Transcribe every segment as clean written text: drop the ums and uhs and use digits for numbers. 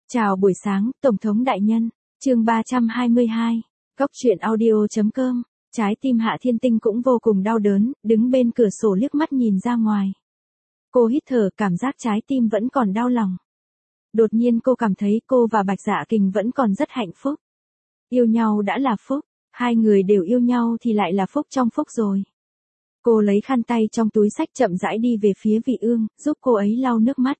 Chào buổi sáng, Tổng thống đại nhân. Chương 322. Góc truyện audio.com. Trái tim Hạ Thiên Tinh cũng vô cùng đau đớn, đứng bên cửa sổ liếc mắt nhìn ra ngoài. Cô hít thở, cảm giác trái tim vẫn còn đau lòng. Đột nhiên cô cảm thấy cô và Bạch Dạ Kình vẫn còn rất hạnh phúc. Yêu nhau đã là phúc, hai người đều yêu nhau thì lại là phúc trong phúc rồi. Cô lấy khăn tay trong túi xách chậm rãi đi về phía Vị Ương, giúp cô ấy lau nước mắt.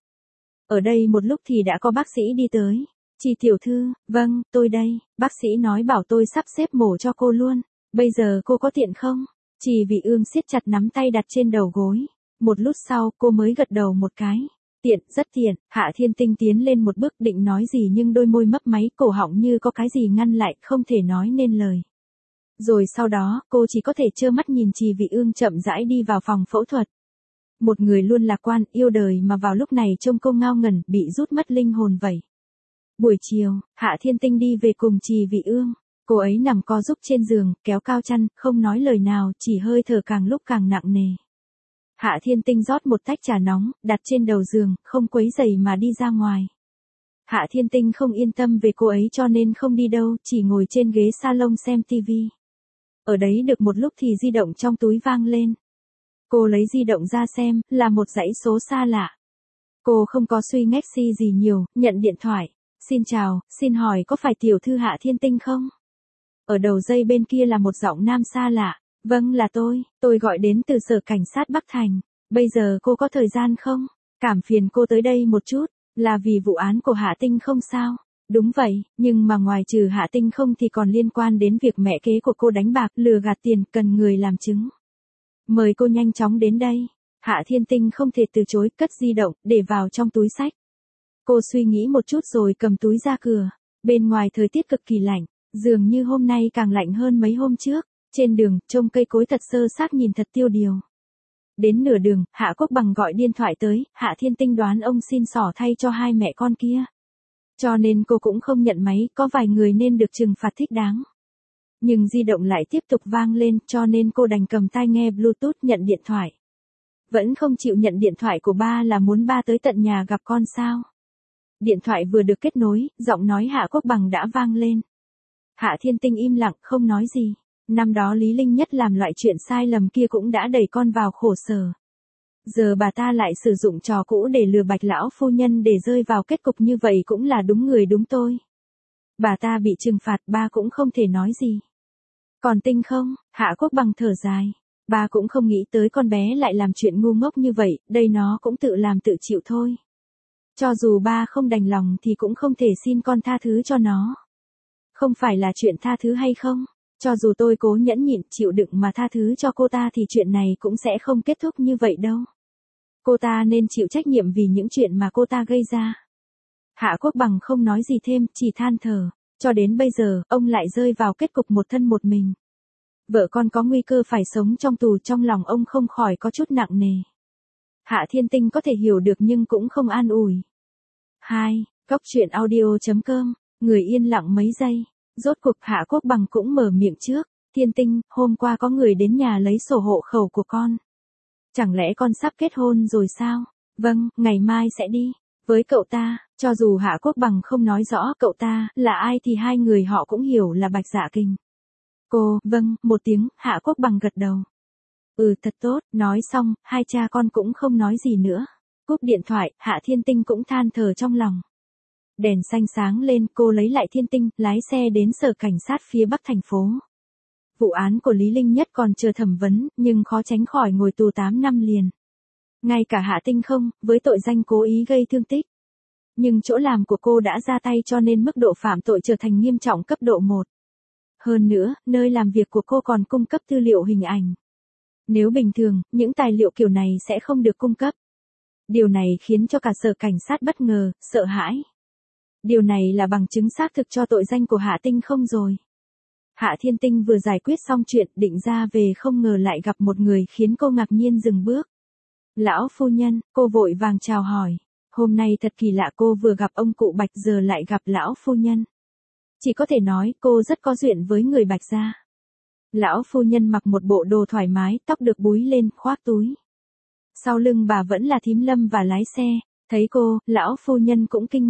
Ở đây một lúc thì đã có bác sĩ đi tới. Chị tiểu thư, vâng, tôi đây, bác sĩ nói bảo tôi sắp xếp mổ cho cô luôn. Bây giờ cô có tiện không? Chị Vị Ương siết chặt nắm tay đặt trên đầu gối. Một lúc sau cô mới gật đầu một cái. Tiện, rất tiện. Hạ Thiên Tinh tiến lên một bước định nói gì nhưng đôi môi mấp máy, cổ họng như có cái gì ngăn lại, không thể nói nên lời. Rồi sau đó, cô chỉ có thể trơ mắt nhìn chị Vị Ương chậm rãi đi vào phòng phẫu thuật. Một người luôn lạc quan, yêu đời mà vào lúc này trông cô ngao ngẩn, bị rút mất linh hồn vậy. Buổi chiều, Hạ Thiên Tinh đi về cùng chị Vị Ương. Cô ấy nằm co giúp trên giường, kéo cao chăn, không nói lời nào, chỉ hơi thở càng lúc càng nặng nề. Hạ Thiên Tinh rót một tách trà nóng, đặt trên đầu giường, không quấy rầy mà đi ra ngoài. Hạ Thiên Tinh không yên tâm về cô ấy cho nên không đi đâu, chỉ ngồi trên ghế salon xem tivi. Ở đấy được một lúc thì di động trong túi vang lên. Cô lấy di động ra xem, là một dãy số xa lạ. Cô không có suy nghĩ gì nhiều, nhận điện thoại. Xin chào, xin hỏi có phải tiểu thư Hạ Thiên Tinh không? Ở đầu dây bên kia là một giọng nam xa lạ. Vâng là tôi gọi đến từ sở cảnh sát Bắc Thành. Bây giờ cô có thời gian không? Cảm phiền cô tới đây một chút, là vì vụ án của Hạ Tinh không sao? Đúng vậy, nhưng mà ngoài trừ Hạ Tinh không thì còn liên quan đến việc mẹ kế của cô đánh bạc, lừa gạt tiền, cần người làm chứng. Mời cô nhanh chóng đến đây. Hạ Thiên Tinh không thể từ chối, cất di động, để vào trong túi xách. Cô suy nghĩ một chút rồi cầm túi ra cửa. Bên ngoài thời tiết cực kỳ lạnh, dường như hôm nay càng lạnh hơn mấy hôm trước. Trên đường, trông cây cối thật sơ xác nhìn thật tiêu điều. Đến nửa đường, Hạ Quốc Bằng gọi điện thoại tới, Hạ Thiên Tinh đoán ông xin xỏ thay cho hai mẹ con kia. Cho nên cô cũng không nhận máy, có vài người nên được trừng phạt thích đáng. Nhưng di động lại tiếp tục vang lên, cho nên cô đành cầm tai nghe Bluetooth nhận điện thoại. Vẫn không chịu nhận điện thoại của ba, là muốn ba tới tận nhà gặp con sao? Điện thoại vừa được kết nối, giọng nói Hạ Quốc Bằng đã vang lên. Hạ Thiên Tinh im lặng, không nói gì. Năm đó Lý Linh Nhất làm loại chuyện sai lầm kia cũng đã đẩy con vào khổ sở. Giờ bà ta lại sử dụng trò cũ để lừa Bạch lão phu nhân để rơi vào kết cục như vậy cũng là đúng người đúng tôi. Bà ta bị trừng phạt, ba cũng không thể nói gì. Còn Tinh không? Hạ Quốc Bằng thở dài. Ba cũng không nghĩ tới con bé lại làm chuyện ngu ngốc như vậy, đây nó cũng tự làm tự chịu thôi. Cho dù ba không đành lòng thì cũng không thể xin con tha thứ cho nó. Không phải là chuyện tha thứ hay không? Cho dù tôi cố nhẫn nhịn chịu đựng mà tha thứ cho cô ta thì chuyện này cũng sẽ không kết thúc như vậy đâu. Cô ta nên chịu trách nhiệm vì những chuyện mà cô ta gây ra. Hạ Quốc Bằng không nói gì thêm, chỉ than thở. Cho đến bây giờ, ông lại rơi vào kết cục một thân một mình. Vợ con có nguy cơ phải sống trong tù, trong lòng ông không khỏi có chút nặng nề. Hạ Thiên Tinh có thể hiểu được nhưng cũng không an ủi. 2. Góc truyện audio.com. Người yên lặng mấy giây. Rốt cuộc Hạ Quốc Bằng cũng mở miệng trước. Thiên Tinh, hôm qua có người đến nhà lấy sổ hộ khẩu của con. Chẳng lẽ con sắp kết hôn rồi sao? Vâng, ngày mai sẽ đi. Với cậu ta, cho dù Hạ Quốc Bằng không nói rõ cậu ta là ai thì hai người họ cũng hiểu là Bạch Dạ Kình. Cô, vâng, một tiếng, Hạ Quốc Bằng gật đầu. Thật tốt, nói xong, hai cha con cũng không nói gì nữa. Cúp điện thoại, Hạ Thiên Tinh cũng than thở trong lòng. Đèn xanh sáng lên, cô lấy lại Thiên Tinh, lái xe đến sở cảnh sát phía Bắc thành phố. Vụ án của Lý Linh Nhất còn chờ thẩm vấn, nhưng khó tránh khỏi ngồi tù 8 năm liền. Ngay cả Hạ Tinh không, với tội danh cố ý gây thương tích. Nhưng chỗ làm của cô đã ra tay cho nên mức độ phạm tội trở thành nghiêm trọng cấp độ 1. Hơn nữa, nơi làm việc của cô còn cung cấp tư liệu hình ảnh. Nếu bình thường, những tài liệu kiểu này sẽ không được cung cấp. Điều này khiến cho cả sở cảnh sát bất ngờ, sợ hãi. Điều này là bằng chứng xác thực cho tội danh của Hạ Tinh không rồi. Hạ Thiên Tinh vừa giải quyết xong chuyện định ra về không ngờ lại gặp một người khiến cô ngạc nhiên dừng bước. Lão phu nhân, cô vội vàng chào hỏi. Hôm nay thật kỳ lạ, cô vừa gặp ông cụ Bạch giờ lại gặp lão phu nhân. Chỉ có thể nói cô rất có duyên với người Bạch gia. Lão phu nhân mặc một bộ đồ thoải mái, tóc được búi lên, khoác túi. Sau lưng bà vẫn là thím Lâm và lái xe. Thấy cô, lão phu nhân cũng kinh ngạc.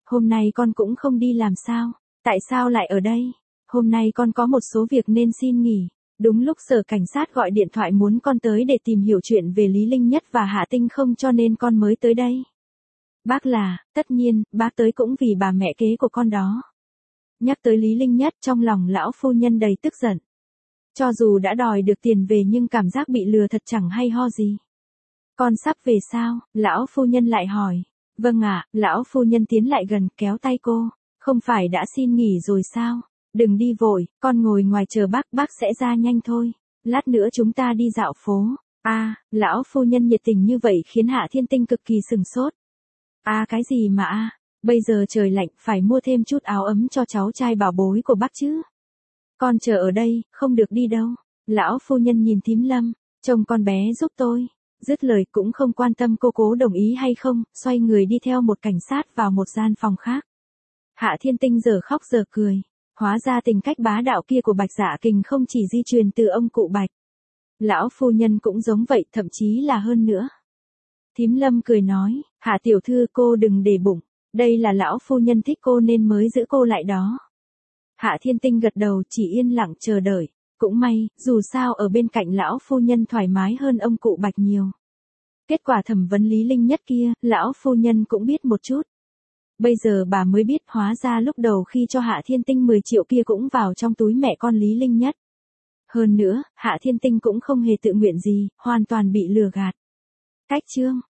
Hôm nay con cũng không đi làm sao? Tại sao lại ở đây? Hôm nay con có một số việc nên xin nghỉ. Đúng lúc sở cảnh sát gọi điện thoại muốn con tới để tìm hiểu chuyện về Lý Linh Nhất và Hạ Tinh không cho nên con mới tới đây. Bác là, tất nhiên, bác tới cũng vì bà mẹ kế của con đó. Nhắc tới Lý Linh Nhất trong lòng lão phu nhân đầy tức giận. Cho dù đã đòi được tiền về nhưng cảm giác bị lừa thật chẳng hay ho gì. Con sắp về sao? Lão phu nhân lại hỏi. Vâng ạ, lão phu nhân tiến lại gần kéo tay cô. Không phải đã xin nghỉ rồi sao? Đừng đi vội, con ngồi ngoài chờ bác sẽ ra nhanh thôi. Lát nữa chúng ta đi dạo phố. Lão phu nhân nhiệt tình như vậy khiến Hạ Thiên Tinh cực kỳ sửng sốt. Cái gì mà bây giờ trời lạnh phải mua thêm chút áo ấm cho cháu trai bảo bối của bác chứ. Con chờ ở đây, không được đi đâu. Lão phu nhân nhìn Thím Lâm, trông con bé giúp tôi. Dứt lời cũng không quan tâm cô cố đồng ý hay không, xoay người đi theo một cảnh sát vào một gian phòng khác. Hạ Thiên Tinh giờ khóc giờ cười. Hóa ra tình cách bá đạo kia của Bạch Dạ Kình không chỉ di truyền từ ông cụ Bạch. Lão phu nhân cũng giống vậy, thậm chí là hơn nữa. Thím Lâm cười nói, Hạ tiểu thư cô đừng để bụng, đây là lão phu nhân thích cô nên mới giữ cô lại đó. Hạ Thiên Tinh gật đầu chỉ yên lặng chờ đợi, cũng may, dù sao ở bên cạnh lão phu nhân thoải mái hơn ông cụ Bạch nhiều. Kết quả thẩm vấn Lý Linh Nhất kia, lão phu nhân cũng biết một chút. Bây giờ bà mới biết hóa ra lúc đầu khi cho Hạ Thiên Tinh 10 triệu kia cũng vào trong túi mẹ con Lý Linh Nhất. Hơn nữa, Hạ Thiên Tinh cũng không hề tự nguyện gì, hoàn toàn bị lừa gạt. Cách chương